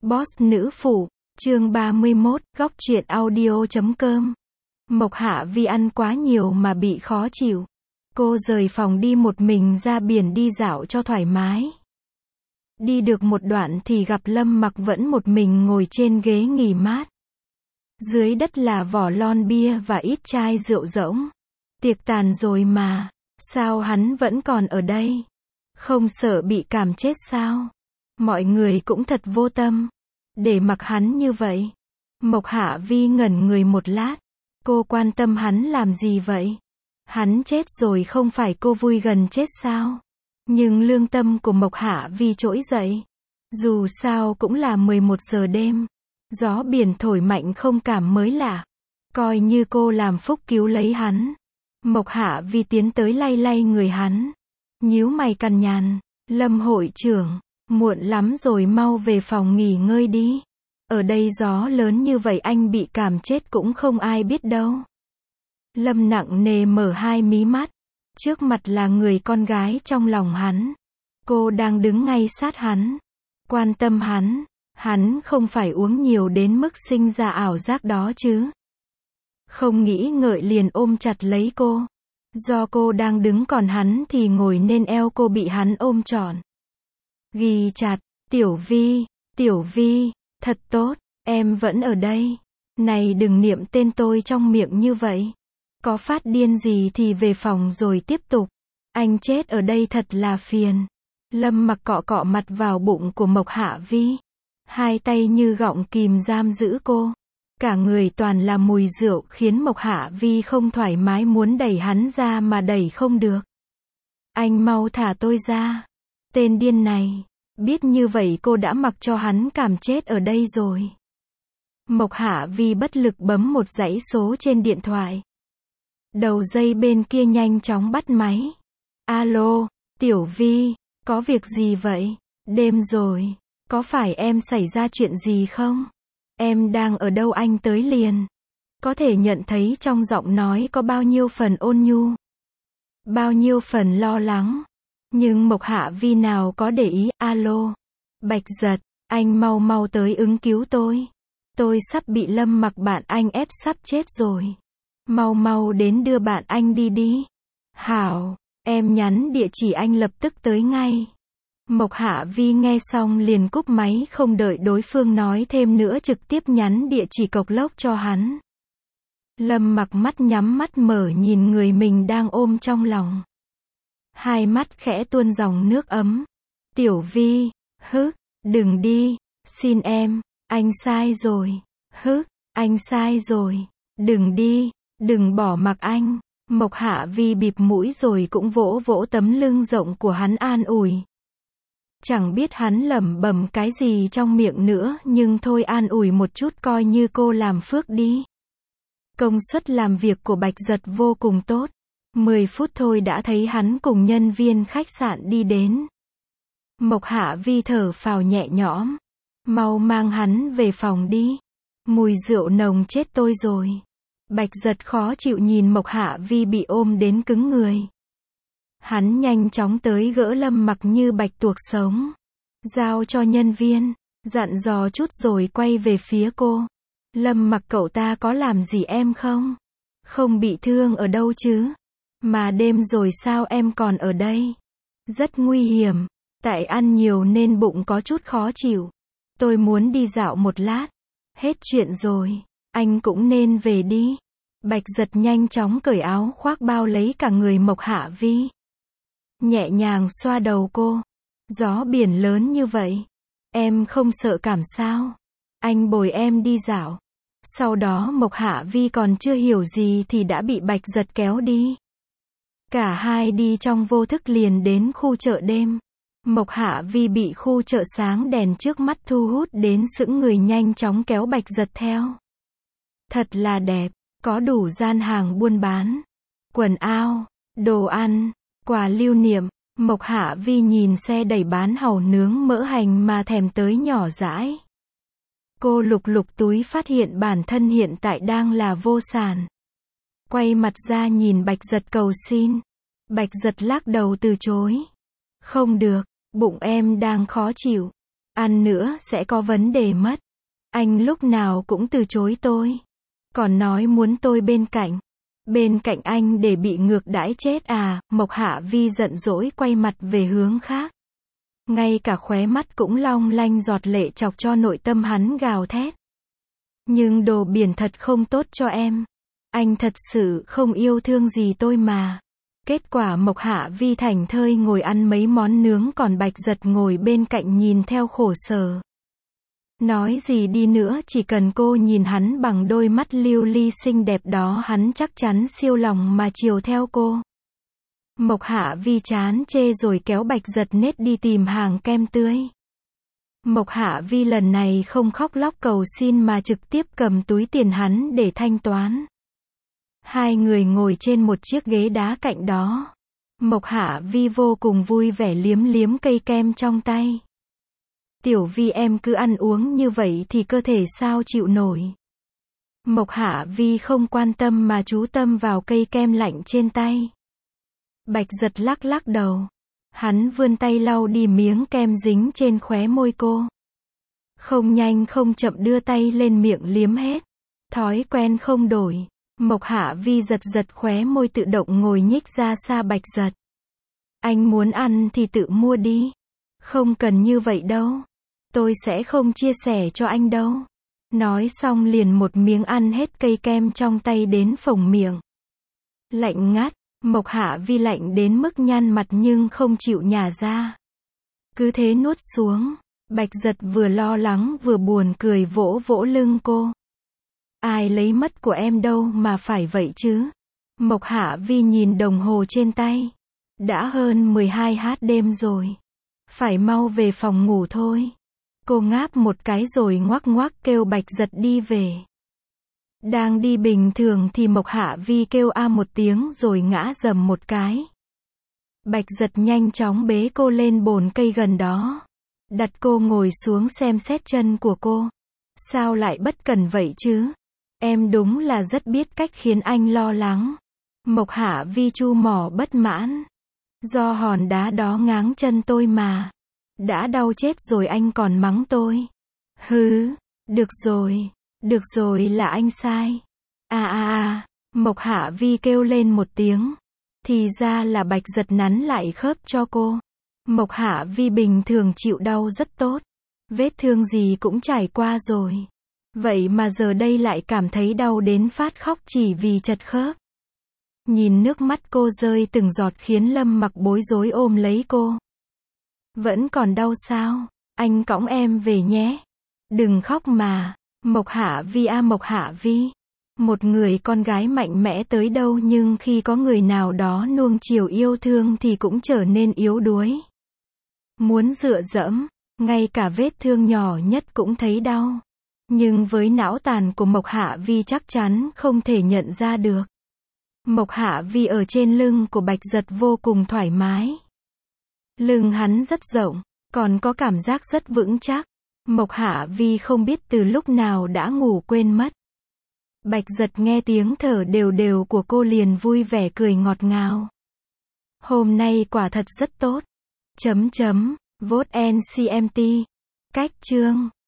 Boss nữ phụ, chương 31, góc truyện audio.com. Mộc Hạ Vi ăn quá nhiều mà bị khó chịu. Cô rời phòng đi một mình ra biển đi dạo cho thoải mái. Đi được một đoạn thì gặp Lâm Mặc vẫn một mình ngồi trên ghế nghỉ mát. Dưới đất là vỏ lon bia và ít chai rượu rỗng. Tiệc tàn rồi mà, sao hắn vẫn còn ở đây? Không sợ bị cảm chết sao? Mọi người cũng thật vô tâm. Để mặc hắn như vậy. Mộc Hạ Vi ngẩn người một lát. Cô quan tâm hắn làm gì vậy? Hắn chết rồi không phải cô vui gần chết sao? Nhưng lương tâm của Mộc Hạ Vi trỗi dậy. Dù sao cũng là 11 giờ đêm. Gió biển thổi mạnh không cảm mới lạ. Coi như cô làm phúc cứu lấy hắn. Mộc Hạ Vi tiến tới lay lay người hắn. Nhíu mày cằn nhằn. Lâm hội trưởng, muộn lắm rồi, mau về phòng nghỉ ngơi đi. Ở đây gió lớn như vậy anh bị cảm chết cũng không ai biết đâu. Lâm nặng nề mở hai mí mắt. Trước mặt là người con gái trong lòng hắn. Cô đang đứng ngay sát hắn. Quan tâm hắn. Hắn không phải uống nhiều đến mức sinh ra ảo giác đó chứ. Không nghĩ ngợi liền ôm chặt lấy cô. Do cô đang đứng còn hắn thì ngồi nên eo cô bị hắn ôm trọn. Ghi chặt, Tiểu Vi, thật tốt, em vẫn ở đây. Này đừng niệm tên tôi trong miệng như vậy. Có phát điên gì thì về phòng rồi tiếp tục. Anh chết ở đây thật là phiền. Lâm Mặc cọ cọ mặt vào bụng của Mộc Hạ Vi. Hai tay như gọng kìm giam giữ cô. Cả người toàn là mùi rượu khiến Mộc Hạ Vi không thoải mái muốn đẩy hắn ra mà đẩy không được. Anh mau thả tôi ra. Tên điên này. Biết như vậy cô đã mặc cho hắn cảm chết ở đây rồi. Mộc Hạ Vi bất lực bấm một dãy số trên điện thoại. Đầu dây bên kia nhanh chóng bắt máy. Alo, Tiểu Vi, có việc gì vậy? Đêm rồi, có phải em xảy ra chuyện gì không? Em đang ở đâu anh tới liền. Có thể nhận thấy trong giọng nói có bao nhiêu phần ôn nhu. Bao nhiêu phần lo lắng. Nhưng Mộc Hạ Vi nào có để ý. Alo, Bạch Giật, anh mau mau tới ứng cứu tôi. Tôi sắp bị Lâm Mặc bạn anh ép sắp chết rồi. Mau mau đến đưa bạn anh đi đi. Hảo, em nhắn địa chỉ anh lập tức tới ngay. Mộc Hạ Vi nghe xong liền cúp máy không đợi đối phương nói thêm nữa trực tiếp nhắn địa chỉ cộc lốc cho hắn. Lâm Mặc mắt nhắm mắt mở nhìn người mình đang ôm trong lòng. Hai mắt khẽ tuôn dòng nước ấm. Tiểu Vi, đừng đi, xin em, anh sai rồi. Anh sai rồi, đừng đi, đừng bỏ mặc anh. Mộc Hạ Vi bịt mũi rồi cũng vỗ vỗ tấm lưng rộng của hắn an ủi. Chẳng biết hắn lẩm bẩm cái gì trong miệng nữa nhưng thôi an ủi một chút coi như cô làm phước đi. Công suất làm việc của Bạch Giật vô cùng tốt. 10 phút thôi đã thấy hắn cùng nhân viên khách sạn đi đến. Mộc Hạ Vi thở phào nhẹ nhõm. Mau mang hắn về phòng đi. Mùi rượu nồng chết tôi rồi. Bạch Giật khó chịu nhìn Mộc Hạ Vi bị ôm đến cứng người. Hắn nhanh chóng tới gỡ Lâm Mặc như bạch tuộc sống. Giao cho nhân viên. Dặn dò chút rồi quay về phía cô. Lâm Mặc cậu ta có làm gì em không? Không bị thương ở đâu chứ? Mà đêm rồi sao em còn ở đây? Rất nguy hiểm. Tại ăn nhiều nên bụng có chút khó chịu. Tôi muốn đi dạo một lát. Hết chuyện rồi. Anh cũng nên về đi. Bạch Giật nhanh chóng cởi áo khoác bao lấy cả người Mộc Hạ Vi. Nhẹ nhàng xoa đầu cô. Gió biển lớn như vậy. Em không sợ cảm sao? Anh bồi em đi dạo. Sau đó Mộc Hạ Vi còn chưa hiểu gì thì đã bị Bạch Giật kéo đi. Cả hai đi trong vô thức liền đến khu chợ đêm. Mộc Hạ Vi bị khu chợ sáng đèn trước mắt thu hút đến sững người nhanh chóng kéo Bạch Giật theo. Thật là đẹp, có đủ gian hàng buôn bán. Quần áo, đồ ăn, quà lưu niệm. Mộc Hạ Vi nhìn xe đẩy bán hàu nướng mỡ hành mà thèm tới nhỏ dãi. Cô lục lục túi phát hiện bản thân hiện tại đang là vô sản. Quay mặt ra nhìn Bạch Giật cầu xin. Bạch Giật lắc đầu từ chối. Không được, bụng em đang khó chịu. Ăn nữa sẽ có vấn đề mất. Anh lúc nào cũng từ chối tôi. Còn nói muốn tôi bên cạnh. Bên cạnh anh để bị ngược đãi chết à, Mộc Hạ Vi giận dỗi quay mặt về hướng khác. Ngay cả khóe mắt cũng long lanh giọt lệ chọc cho nội tâm hắn gào thét. Nhưng đồ biển thật không tốt cho em. Anh thật sự không yêu thương gì tôi mà. Kết quả Mộc Hạ Vi thảnh thơi ngồi ăn mấy món nướng còn Bạch Giật ngồi bên cạnh nhìn theo khổ sở. Nói gì đi nữa chỉ cần cô nhìn hắn bằng đôi mắt lưu ly xinh đẹp đó hắn chắc chắn siêu lòng mà chiều theo cô. Mộc Hạ Vi chán chê rồi kéo Bạch Giật nết đi tìm hàng kem tươi. Mộc Hạ Vi lần này không khóc lóc cầu xin mà trực tiếp cầm túi tiền hắn để thanh toán. Hai người ngồi trên một chiếc ghế đá cạnh đó. Mộc Hạ Vi vô cùng vui vẻ liếm liếm cây kem trong tay. Tiểu Vi em cứ ăn uống như vậy thì cơ thể sao chịu nổi. Mộc Hạ Vi không quan tâm mà chú tâm vào cây kem lạnh trên tay. Bạch Giật lắc lắc đầu. Hắn vươn tay lau đi miếng kem dính trên khóe môi cô. Không nhanh không chậm đưa tay lên miệng liếm hết. Thói quen không đổi. Mộc Hạ Vi giật giật khóe môi tự động ngồi nhích ra xa Bạch Giật. Anh muốn ăn thì tự mua đi. Không cần như vậy đâu. Tôi sẽ không chia sẻ cho anh đâu. Nói xong liền một miếng ăn hết cây kem trong tay đến phồng miệng. Lạnh ngắt, Mộc Hạ Vi lạnh đến mức nhăn mặt nhưng không chịu nhả ra. Cứ thế nuốt xuống. Bạch Giật vừa lo lắng vừa buồn cười vỗ vỗ lưng cô. Ai lấy mất của em đâu mà phải vậy chứ. Mộc Hạ Vi nhìn đồng hồ trên tay. Đã hơn 12h đêm rồi. Phải mau về phòng ngủ thôi. Cô ngáp một cái rồi ngoắc ngoắc kêu Bạch Giật đi về. Đang đi bình thường thì Mộc Hạ Vi kêu a một tiếng rồi ngã rầm một cái. Bạch Giật nhanh chóng bế cô lên bồn cây gần đó. Đặt cô ngồi xuống xem xét chân của cô. Sao lại bất cẩn vậy chứ? Em đúng là rất biết cách khiến anh lo lắng. Mộc Hạ Vi chu mỏ bất mãn. Do hòn đá đó ngáng chân tôi mà. Đã đau chết rồi anh còn mắng tôi. Hứ, được rồi là anh sai. Mộc Hạ Vi kêu lên một tiếng. Thì ra là Bạch Giật nắn lại khớp cho cô. Mộc Hạ Vi bình thường chịu đau rất tốt. Vết thương gì cũng trải qua rồi. Vậy mà giờ đây lại cảm thấy đau đến phát khóc chỉ vì chật khớp. Nhìn nước mắt cô rơi từng giọt khiến Lâm Mặc bối rối ôm lấy cô. Vẫn còn đau sao? Anh cõng em về nhé. Đừng khóc mà. Mộc Hạ Vi Mộc Hạ Vi. Một người con gái mạnh mẽ tới đâu nhưng khi có người nào đó nuông chiều yêu thương thì cũng trở nên yếu đuối. Muốn dựa dẫm, ngay cả vết thương nhỏ nhất cũng thấy đau. Nhưng với não tàn của Mộc Hạ Vi chắc chắn không thể nhận ra được. Mộc Hạ Vi ở trên lưng của Bạch Giật vô cùng thoải mái. Lưng hắn rất rộng, còn có cảm giác rất vững chắc. Mộc Hạ Vi không biết từ lúc nào đã ngủ quên mất. Bạch Giật nghe tiếng thở đều đều của cô liền vui vẻ cười ngọt ngào. Hôm nay quả thật rất tốt. Vote NCMT. Cách chương